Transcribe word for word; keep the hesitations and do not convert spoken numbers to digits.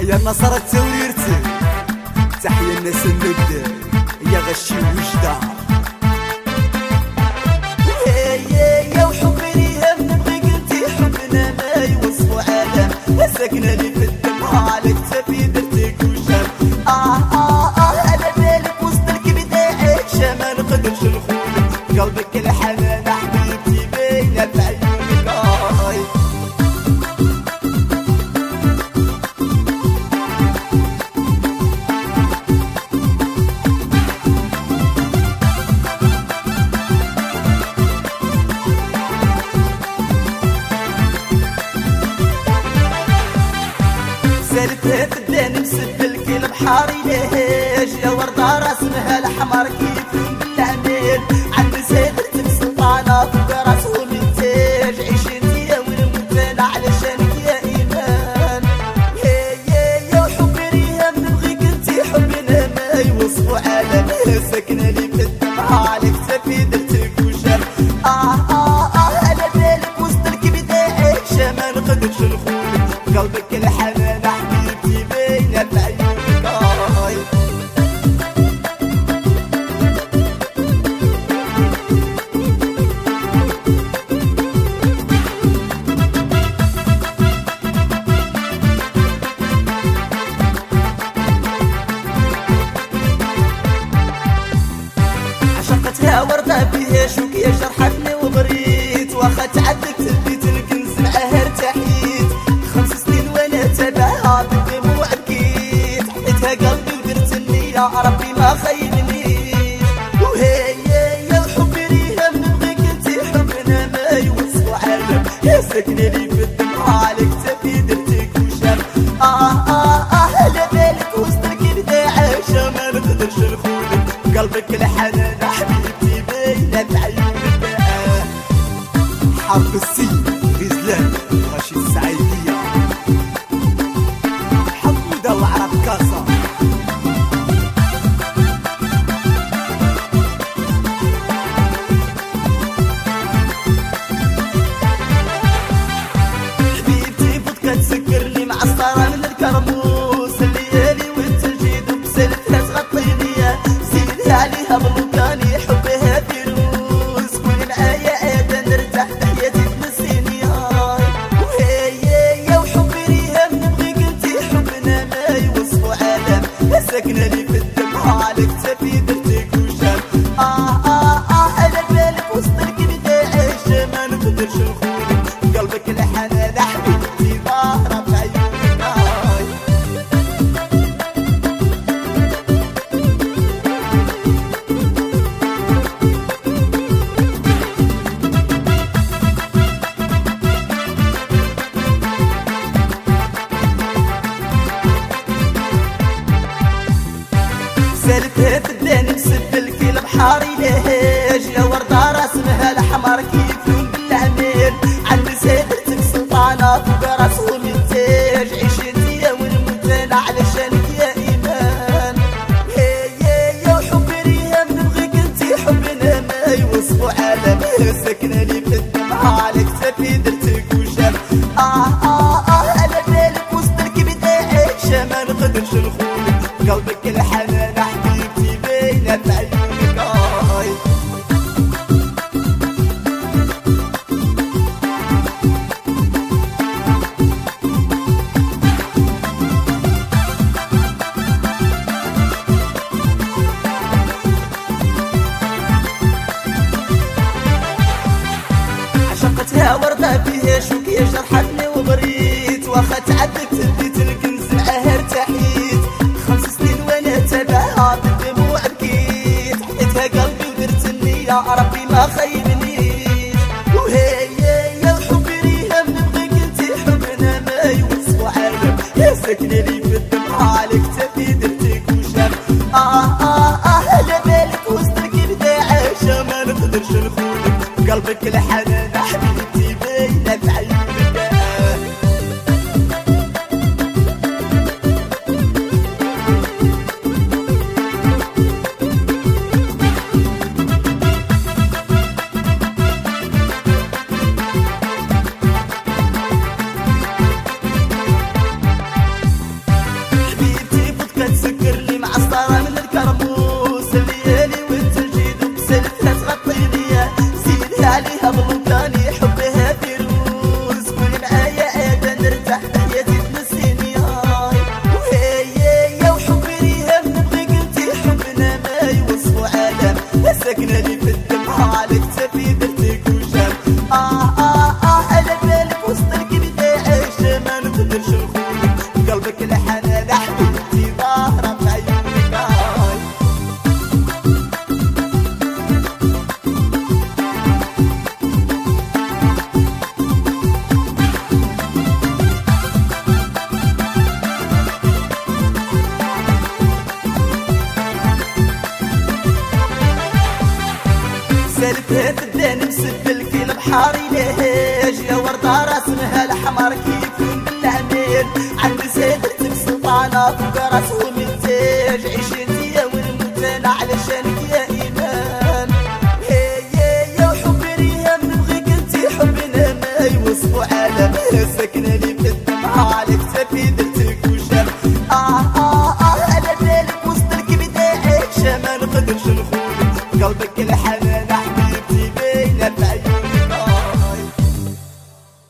يا نصرة توريرتي تحية الناس الند يا غشي وجدة يا وحبي ليها نبغيك انتي حبنا ما يوصفو عالم ساكنة لي في الدم على كتافي درتك وشام اه اه اه على بالك وسط الكبد عايشة ما نقدرش نخونك قلبك الحنان حبيبتي باينة في عيونك آه سالتها في الدان مسبلك البحار يلهاج يا وردة راسمها الحمر كيف بالعنان عند سادرتك سلطانة في راسهم التاج عيش انت يا والمتانة علشانك يا ايمان يا يا يا وحبي ريهام نبغيك انتي حبنا ما يوصفو عالم ساكنة لي في الدمعة على كتافي درتك وشام اه اه اه على بالك وسط الكبد عايشة ما نقدرش نخونك قلبك الحنان حبيبتي باينة في عيونك آه عشقتها وردة بيها شوك يا جرحتني وبريت واخا تعدت البيت الكنز معاها ارتحيت خمس سنين وانا تبعها بالدموع بكيت حطيتها قلبي ودرت النية ربي ما خيبنيش وهي يا وحبي ليها نبغيك انتي حبنا ما يوصفو عالم يا ساكنة لي في الدمعة على كتافي درتك وشام اه اه اه على بالك وسط الكبد عايشة ما نقدرش نخونك قلبك الحنان حبيبتي باينة في عيونك آه حرب السين غزلان غشي السعيدية حمودة وعرب كاسة حبيبتي فوتكا تسكرني معصرة من الكرموس الليالي والتلجيد وبسالتها تغطيني زيدها عليها بلوكاني حبها فيروز كوني معايا ادى نرتاح حياتي تنسيني هاي وهي يا وحبي ليها نبغيك انتي حبنا ما يوصفو عالم ساكنة لي في الدمعة على كتافي درتك وشام اه اه اه على بالك وسط الكبد عايشة ما نقدرش نخونك قلبك الحنان حبيبتي ظاهرة في عيونك هاي سالتها في الدان مسبلك البحار يلهاج يا وردة راسمها الحمر كيف لون بالعنان عند سادرتك سلطانة في راسهم التاج عيش انت يا والمتانة علشانك يا ايمان يا يا يا وحبي ريهام نبغيك انتي حبنا ما يوصفو عالم ساكنة لي في الدمعة على كتافي درتك وشام اه اه اه على بالك وسط الكبد عايشة ما نقدرش نخونك قلبك الحنان حبيبتي باينة في عيونك آه عشقتها وردة بيها شوك يا جرحتني وبريت واخا تعدت البيت الكنز معاها ارتحيت خمس سنين وانا تبعها بالدموع بكيت حطيتها قلبي ودرت النية ربي ما خيبنيش وهي يا وحبي ليها نبغيك انتي حبنا ما يوصفو عالم يا ساكنة لي في الدمعة على كتافي درتك وشام اه اه اه على بالك وسط الكبد عايشة ما نقدرش نخونك قلبك الحنان حبيبتي باينة في عيونك آه يسبلك البحر يلهج يا وردة راسمها الحمر كيكون بالعميل عند سيدتك سلطانة فوق راسهم التاج عيش انتيا ونموت علشانك يا إيمان يا حبي ريهام نبغيك انتي حبنا ما يوصفو عالمها ساكنة لي بالدمعة على كتافي درتك وشام آه آه آه على بالك وسط الكبدة عيشة ما نقدرش نخونك قلبك الحال